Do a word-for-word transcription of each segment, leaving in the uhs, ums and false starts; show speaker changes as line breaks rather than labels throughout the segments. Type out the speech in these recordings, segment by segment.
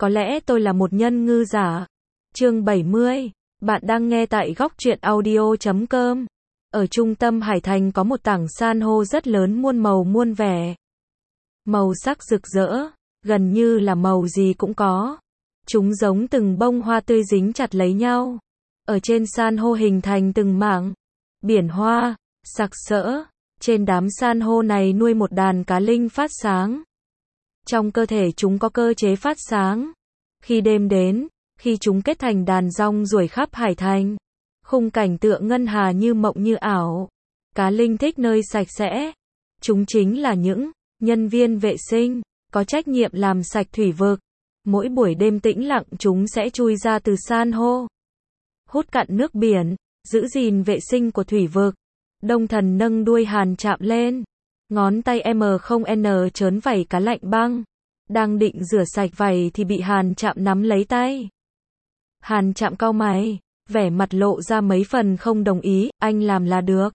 Có lẽ tôi là một nhân ngư giả. Chương bảy mươi. Bạn đang nghe tại góc truyện audio chấm com. Ở trung tâm Hải Thành có một tảng san hô rất lớn muôn màu muôn vẻ. Màu sắc rực rỡ, gần như là màu gì cũng có. Chúng giống từng bông hoa tươi dính chặt lấy nhau. Ở trên san hô hình thành từng mảng biển hoa, sặc sỡ. Trên đám san hô này nuôi một đàn cá linh phát sáng. Trong cơ thể chúng có cơ chế phát sáng. Khi đêm đến, khi chúng kết thành đàn rong ruổi khắp Hải Thành, khung cảnh tựa ngân hà như mộng như ảo. Cá linh thích nơi sạch sẽ. Chúng chính là những nhân viên vệ sinh, có trách nhiệm làm sạch thủy vực. Mỗi buổi đêm tĩnh lặng chúng sẽ chui ra từ san hô, hút cạn nước biển, giữ gìn vệ sinh của thủy vực. Đông Thần nâng đuôi Hàn Trạm lên, ngón tay em không en trớn vảy cá lạnh băng. Đang định rửa sạch vảy thì bị Hàn Trạm nắm lấy tay. Hàn Trạm cau mày, vẻ mặt lộ ra mấy phần không đồng ý, anh làm là được.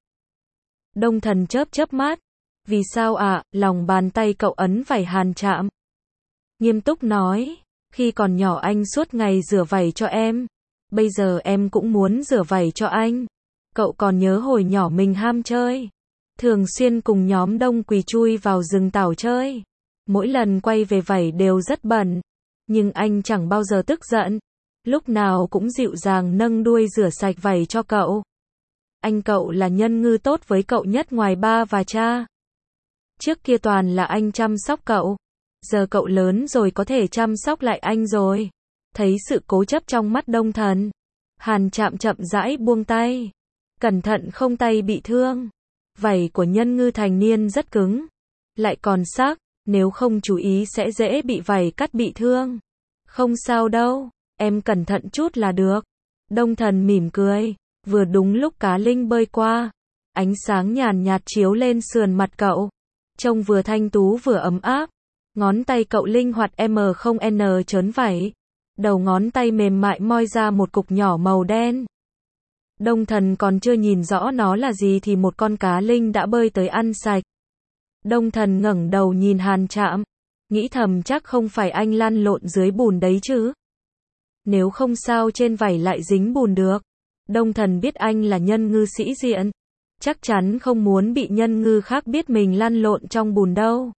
Đông Thần chớp chớp mắt, vì sao ạ? À? Lòng bàn tay cậu ấn vảy Hàn Trạm. Nghiêm túc nói, khi còn nhỏ anh suốt ngày rửa vảy cho em. Bây giờ em cũng muốn rửa vảy cho anh. Cậu còn nhớ hồi nhỏ mình ham chơi, thường xuyên cùng nhóm đông quỳ chui vào rừng tảo chơi. Mỗi lần quay về vảy đều rất bẩn. Nhưng anh chẳng bao giờ tức giận. Lúc nào cũng dịu dàng nâng đuôi rửa sạch vảy cho cậu. Anh cậu là nhân ngư tốt với cậu nhất ngoài ba và cha. Trước kia toàn là anh chăm sóc cậu. Giờ cậu lớn rồi có thể chăm sóc lại anh rồi. Thấy sự cố chấp trong mắt Đông Thần, Hàn Trạm chậm rãi buông tay. Cẩn thận không tay bị thương. Vảy của nhân ngư thành niên rất cứng, lại còn sắc, nếu không chú ý sẽ dễ bị vảy cắt bị thương. Không sao đâu, em cẩn thận chút là được. Đông Thần mỉm cười, vừa đúng lúc cá linh bơi qua. Ánh sáng nhàn nhạt chiếu lên sườn mặt cậu, trông vừa thanh tú vừa ấm áp. Ngón tay cậu linh hoạt em không en trớn vảy. Đầu ngón tay mềm mại moi ra một cục nhỏ màu đen. Đông Thần còn chưa nhìn rõ nó là gì thì một con cá linh đã bơi tới ăn sạch. Đông Thần ngẩng đầu nhìn Hàn Trạm, nghĩ thầm chắc không phải anh lăn lộn dưới bùn đấy chứ. Nếu không sao trên vảy lại dính bùn được. Đông Thần biết anh là nhân ngư sĩ diện, chắc chắn không muốn bị nhân ngư khác biết mình lăn lộn trong bùn đâu.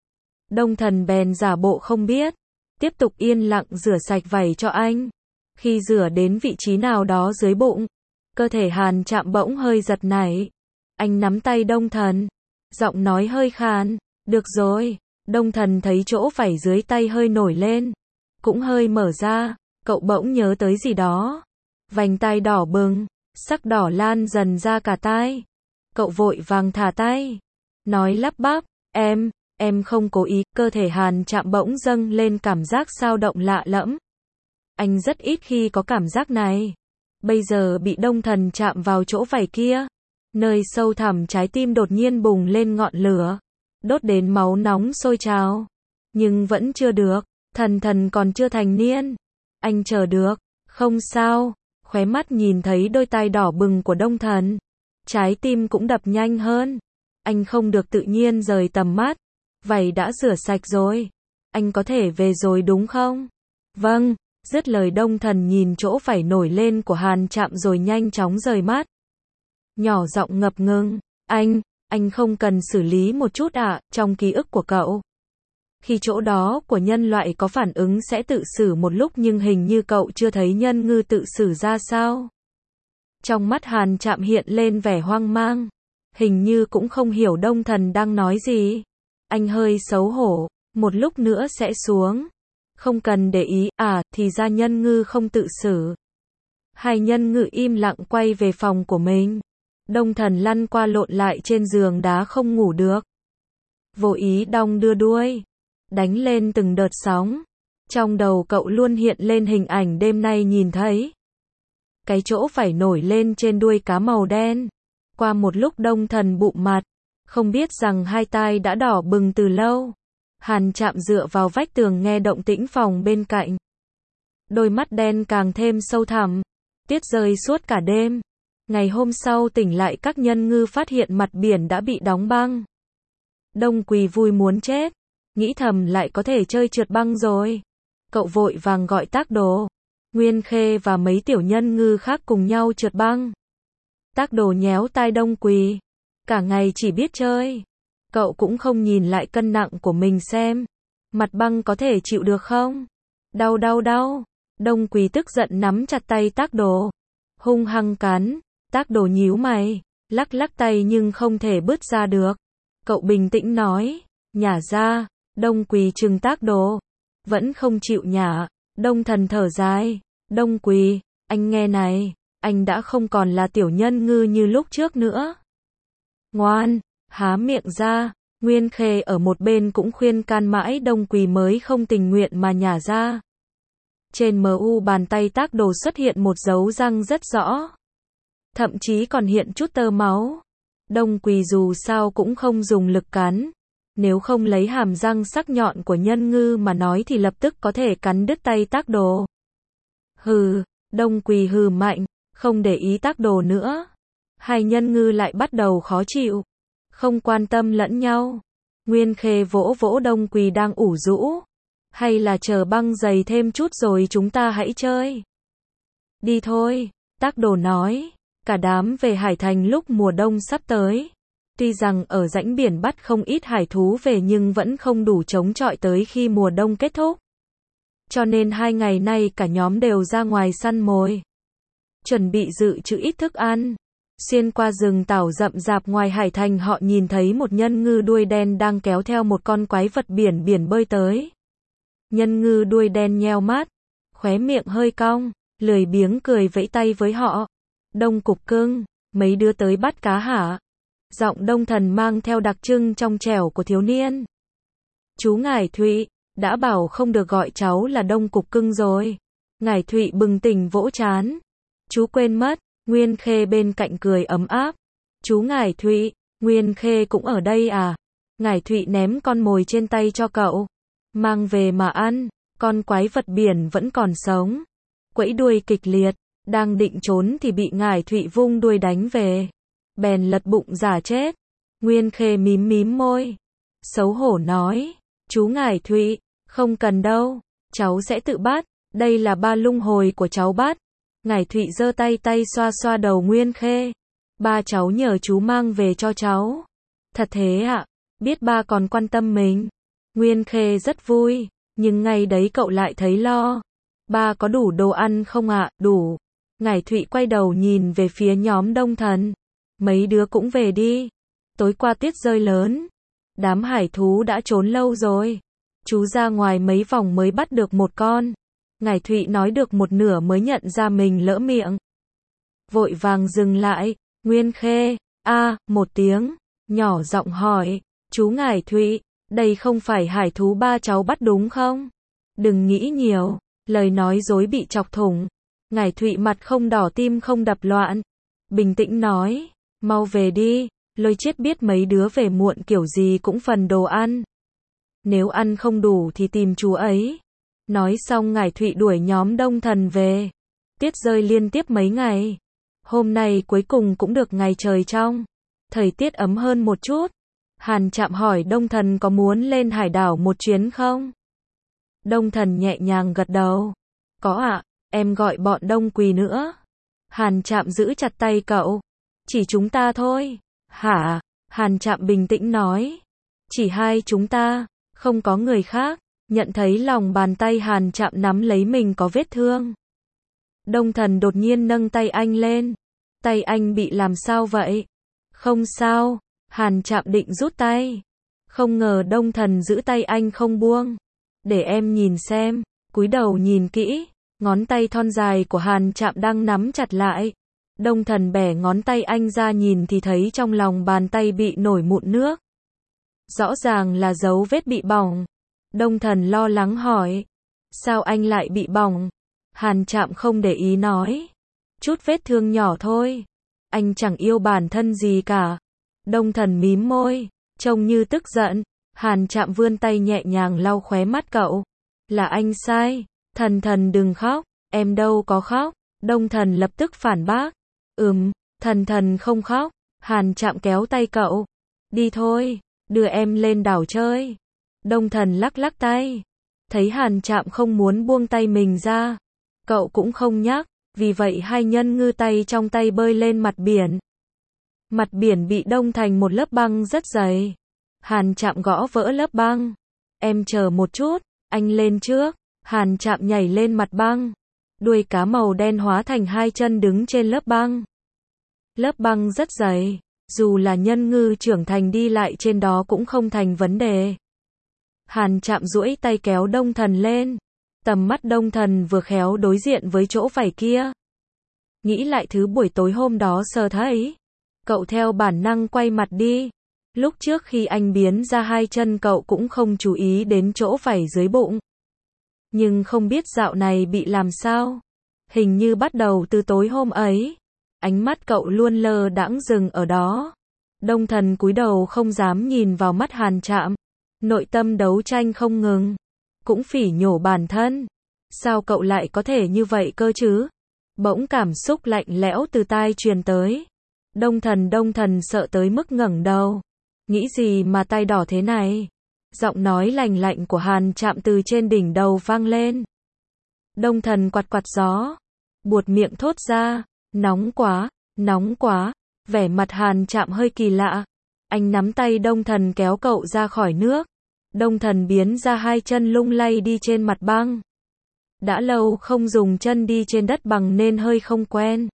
Đông Thần bèn giả bộ không biết, tiếp tục yên lặng rửa sạch vảy cho anh. Khi rửa đến vị trí nào đó dưới bụng, cơ thể Hàn Trạm bỗng hơi giật nảy. Anh nắm tay Đông Thần, giọng nói hơi khàn, được rồi. Đông Thần thấy chỗ vảy dưới tay hơi nổi lên, cũng hơi mở ra, cậu bỗng nhớ tới gì đó. Vành tai đỏ bừng, sắc đỏ lan dần ra cả tai. Cậu vội vàng thả tay, nói lắp bắp, em, em không cố ý. Cơ thể Hàn Trạm bỗng dâng lên cảm giác dao động lạ lẫm. Anh rất ít khi có cảm giác này. Bây giờ bị Đông Thần chạm vào chỗ vảy kia, nơi sâu thẳm trái tim đột nhiên bùng lên ngọn lửa, đốt đến máu nóng sôi trào. Nhưng vẫn chưa được, Thần Thần còn chưa thành niên. Anh chờ được, không sao. Khóe mắt nhìn thấy đôi tai đỏ bừng của Đông Thần, trái tim cũng đập nhanh hơn. Anh không được tự nhiên rời tầm mắt. Vảy đã rửa sạch rồi, anh có thể về rồi đúng không? Vâng. Dứt lời Đông Thần nhìn chỗ vảy nổi lên của Hàn Trạm rồi nhanh chóng rời mắt. Nhỏ giọng ngập ngừng, anh, anh không cần xử lý một chút ạ? À? Trong ký ức của cậu, khi chỗ đó của nhân loại có phản ứng sẽ tự xử một lúc, nhưng hình như cậu chưa thấy nhân ngư tự xử ra sao? Trong mắt Hàn Trạm hiện lên vẻ hoang mang, hình như cũng không hiểu Đông Thần đang nói gì. Anh hơi xấu hổ, một lúc nữa sẽ xuống. Không cần để ý, à, thì ra nhân ngư không tự xử. Hai nhân ngư im lặng quay về phòng của mình. Đông Thần lăn qua lộn lại trên giường đá không ngủ được. Vô ý đong đưa đuôi, đánh lên từng đợt sóng. Trong đầu cậu luôn hiện lên hình ảnh đêm nay nhìn thấy. Cái chỗ phải nổi lên trên đuôi cá màu đen. Qua một lúc Đông Thần bụm mặt, không biết rằng hai tai đã đỏ bừng từ lâu. Hàn Trạm dựa vào vách tường nghe động tĩnh phòng bên cạnh. Đôi mắt đen càng thêm sâu thẳm. Tuyết rơi suốt cả đêm. Ngày hôm sau tỉnh lại các nhân ngư phát hiện mặt biển đã bị đóng băng. Đông Quỳ vui muốn chết. Nghĩ thầm lại có thể chơi trượt băng rồi. Cậu vội vàng gọi Tác Đồ. Nguyên Khê và mấy tiểu nhân ngư khác cùng nhau trượt băng. Tác Đồ nhéo tai Đông Quỳ. Cả ngày chỉ biết chơi. Cậu cũng không nhìn lại cân nặng của mình xem. Mặt băng có thể chịu được không? Đau đau đau. Đông Quỳ tức giận nắm chặt tay Tác Đồ. Hung hăng cắn. Tác Đồ nhíu mày. Lắc lắc tay nhưng không thể bứt ra được. Cậu bình tĩnh nói. Nhả ra. Đông Quỳ trừng Tác Đồ. Vẫn không chịu nhả. Đông Thần thở dài. Đông Quỳ, anh nghe này. Anh đã không còn là tiểu nhân ngư như lúc trước nữa. Ngoan, há miệng ra. Nguyên Khê ở một bên cũng khuyên can mãi Đông Quỳ mới không tình nguyện mà nhả ra. Trên mu bàn tay Tác Đồ xuất hiện một dấu răng rất rõ. Thậm chí còn hiện chút tơ máu. Đông Quỳ dù sao cũng không dùng lực cắn. Nếu không lấy hàm răng sắc nhọn của nhân ngư mà nói thì lập tức có thể cắn đứt tay Tác Đồ. Hừ, Đông Quỳ hừ mạnh, không để ý Tác Đồ nữa. Hai nhân ngư lại bắt đầu khó chịu, không quan tâm lẫn nhau. Nguyên Khê vỗ vỗ Đông Quỳ đang ủ rũ. Hay là chờ băng dày thêm chút rồi chúng ta hãy chơi. Đi thôi, Tác Đồ nói. Cả đám về Hải Thành lúc mùa đông sắp tới. Tuy rằng ở rãnh biển bắt không ít hải thú về nhưng vẫn không đủ chống chọi tới khi mùa đông kết thúc. Cho nên hai ngày nay cả nhóm đều ra ngoài săn mồi. Chuẩn bị dự trữ ít thức ăn. Xuyên qua rừng tảo rậm rạp ngoài Hải Thành họ nhìn thấy một nhân ngư đuôi đen đang kéo theo một con quái vật biển biển bơi tới. Nhân ngư đuôi đen nheo mắt, khóe miệng hơi cong, lười biếng cười vẫy tay với họ. Đông Cục Cưng, mấy đứa tới bắt cá hả? Giọng Đông Thần mang theo đặc trưng trong trẻo của thiếu niên. Chú Ngải Thụy, đã bảo không được gọi cháu là Đông Cục Cưng rồi. Ngải Thụy bừng tỉnh vỗ trán. Chú quên mất. Nguyên Khê bên cạnh cười ấm áp. Chú Ngải Thụy, Nguyên Khê cũng ở đây à? Ngải Thụy ném con mồi trên tay cho cậu. Mang về mà ăn. Con quái vật biển vẫn còn sống. Quẫy đuôi kịch liệt. Đang định trốn thì bị Ngải Thụy vung đuôi đánh về. Bèn lật bụng giả chết. Nguyên Khê mím mím môi. Xấu hổ nói. Chú Ngải Thụy, không cần đâu. Cháu sẽ tự bắt. Đây là ba lung hồi của cháu bắt. Ngải Thụy giơ tay tay xoa xoa đầu Nguyên Khê. Ba cháu nhờ chú mang về cho cháu. Thật thế ạ? À? Biết ba còn quan tâm mình. Nguyên Khê rất vui. Nhưng ngay đấy cậu lại thấy lo. Ba có đủ đồ ăn không ạ? À? Đủ. Ngải Thụy quay đầu nhìn về phía nhóm Đông Thần. Mấy đứa cũng về đi. Tối qua tuyết rơi lớn. Đám hải thú đã trốn lâu rồi. Chú ra ngoài mấy vòng mới bắt được một con. Ngải Thụy nói được một nửa mới nhận ra mình lỡ miệng. Vội vàng dừng lại. Nguyên Khê, a à, một tiếng. Nhỏ giọng hỏi. Chú Ngải Thụy, đây không phải hải thú ba cháu bắt đúng không? Đừng nghĩ nhiều. Lời nói dối bị chọc thủng. Ngải Thụy mặt không đỏ tim không đập loạn. Bình tĩnh nói. Mau về đi. Lôi chết biết mấy đứa về muộn kiểu gì cũng phần đồ ăn. Nếu ăn không đủ thì tìm chú ấy. Nói xong Ngải Thụy đuổi nhóm Đông Thần về. Tuyết rơi liên tiếp mấy ngày. Hôm nay cuối cùng cũng được ngày trời trong. Thời tiết ấm hơn một chút. Hàn Trạm hỏi Đông Thần có muốn lên hải đảo một chuyến không? Đông Thần nhẹ nhàng gật đầu. Có ạ, à, em gọi bọn Đông Quỳ nữa. Hàn Trạm giữ chặt tay cậu. Chỉ chúng ta thôi. Hả? Hàn Trạm bình tĩnh nói. Chỉ hai chúng ta, không có người khác. Nhận thấy lòng bàn tay Hàn Trạm nắm lấy mình có vết thương. Đông Thần đột nhiên nâng tay anh lên. Tay anh bị làm sao vậy? Không sao. Hàn Trạm định rút tay. Không ngờ Đông Thần giữ tay anh không buông. Để em nhìn xem. Cúi đầu nhìn kỹ. Ngón tay thon dài của Hàn Trạm đang nắm chặt lại. Đông Thần bẻ ngón tay anh ra nhìn thì thấy trong lòng bàn tay bị nổi mụn nước. Rõ ràng là dấu vết bị bỏng. Đông Thần lo lắng hỏi. Sao anh lại bị bỏng? Hàn Trạm không để ý nói. Chút vết thương nhỏ thôi. Anh chẳng yêu bản thân gì cả. Đông Thần mím môi. Trông như tức giận. Hàn Trạm vươn tay nhẹ nhàng lau khóe mắt cậu. Là anh sai. Thần Thần đừng khóc. Em đâu có khóc. Đông Thần lập tức phản bác. Ừm, Thần Thần không khóc. Hàn Trạm kéo tay cậu. Đi thôi. Đưa em lên đảo chơi. Đông Thần lắc lắc tay. Thấy Hàn Trạm không muốn buông tay mình ra, cậu cũng không nhắc, vì vậy hai nhân ngư tay trong tay bơi lên mặt biển. Mặt biển bị đông thành một lớp băng rất dày. Hàn Trạm gõ vỡ lớp băng. Em chờ một chút, anh lên trước. Hàn Trạm nhảy lên mặt băng. Đuôi cá màu đen hóa thành hai chân đứng trên lớp băng. Lớp băng rất dày, dù là nhân ngư trưởng thành đi lại trên đó cũng không thành vấn đề. Hàn Trạm duỗi tay kéo Đông Thần lên. Tầm mắt Đông Thần vừa khéo đối diện với chỗ vảy kia. Nghĩ lại thứ buổi tối hôm đó sờ thấy. Cậu theo bản năng quay mặt đi. Lúc trước khi anh biến ra hai chân cậu cũng không chú ý đến chỗ vảy dưới bụng. Nhưng không biết dạo này bị làm sao. Hình như bắt đầu từ tối hôm ấy. Ánh mắt cậu luôn lơ đãng dừng ở đó. Đông Thần cúi đầu không dám nhìn vào mắt Hàn Trạm. Nội tâm đấu tranh không ngừng. Cũng phỉ nhổ bản thân. Sao cậu lại có thể như vậy cơ chứ? Bỗng cảm xúc lạnh lẽo từ tai truyền tới. Đông Thần Đông Thần sợ tới mức ngẩng đầu. Nghĩ gì mà tay đỏ thế này? Giọng nói lành lạnh của Hàn Trạm từ trên đỉnh đầu vang lên. Đông Thần quạt quạt gió. Buột miệng thốt ra. Nóng quá, nóng quá. Vẻ mặt Hàn Trạm hơi kỳ lạ. Anh nắm tay Đông Thần kéo cậu ra khỏi nước. Đông Thần biến ra hai chân lung lay đi trên mặt băng. Đã lâu không dùng chân đi trên đất bằng nên hơi không quen.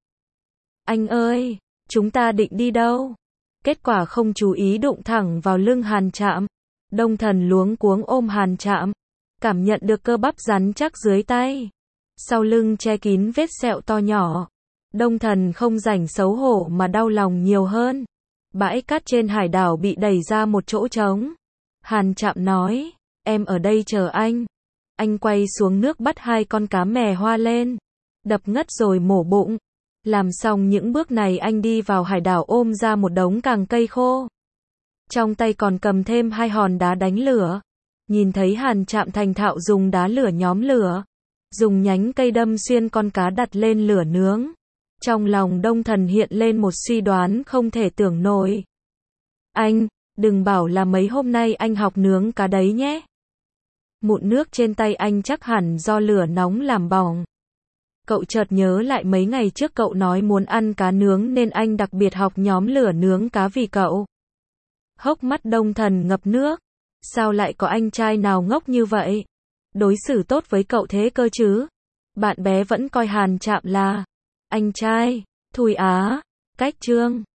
Anh ơi, chúng ta định đi đâu? Kết quả không chú ý đụng thẳng vào lưng Hàn Trạm. Đông Thần luống cuống ôm Hàn Trạm. Cảm nhận được cơ bắp rắn chắc dưới tay. Sau lưng che kín vết sẹo to nhỏ. Đông Thần không rảnh xấu hổ mà đau lòng nhiều hơn. Bãi cát trên hải đảo bị đẩy ra một chỗ trống. Hàn Trạm nói, em ở đây chờ anh. Anh quay xuống nước bắt hai con cá mè hoa lên. Đập ngất rồi mổ bụng. Làm xong những bước này anh đi vào hải đảo ôm ra một đống càng cây khô. Trong tay còn cầm thêm hai hòn đá đánh lửa. Nhìn thấy Hàn Trạm thành thạo dùng đá lửa nhóm lửa. Dùng nhánh cây đâm xuyên con cá đặt lên lửa nướng. Trong lòng Đông Thần hiện lên một suy đoán không thể tưởng nổi. Anh, đừng bảo là mấy hôm nay anh học nướng cá đấy nhé. Mụn nước trên tay anh chắc hẳn do lửa nóng làm bỏng. Cậu chợt nhớ lại mấy ngày trước cậu nói muốn ăn cá nướng nên anh đặc biệt học nhóm lửa nướng cá vì cậu. Hốc mắt Đông Thần ngập nước. Sao lại có anh trai nào ngốc như vậy? Đối xử tốt với cậu thế cơ chứ? Bạn bé vẫn coi Hàn Trạm là anh trai. Thùi á. Cách chương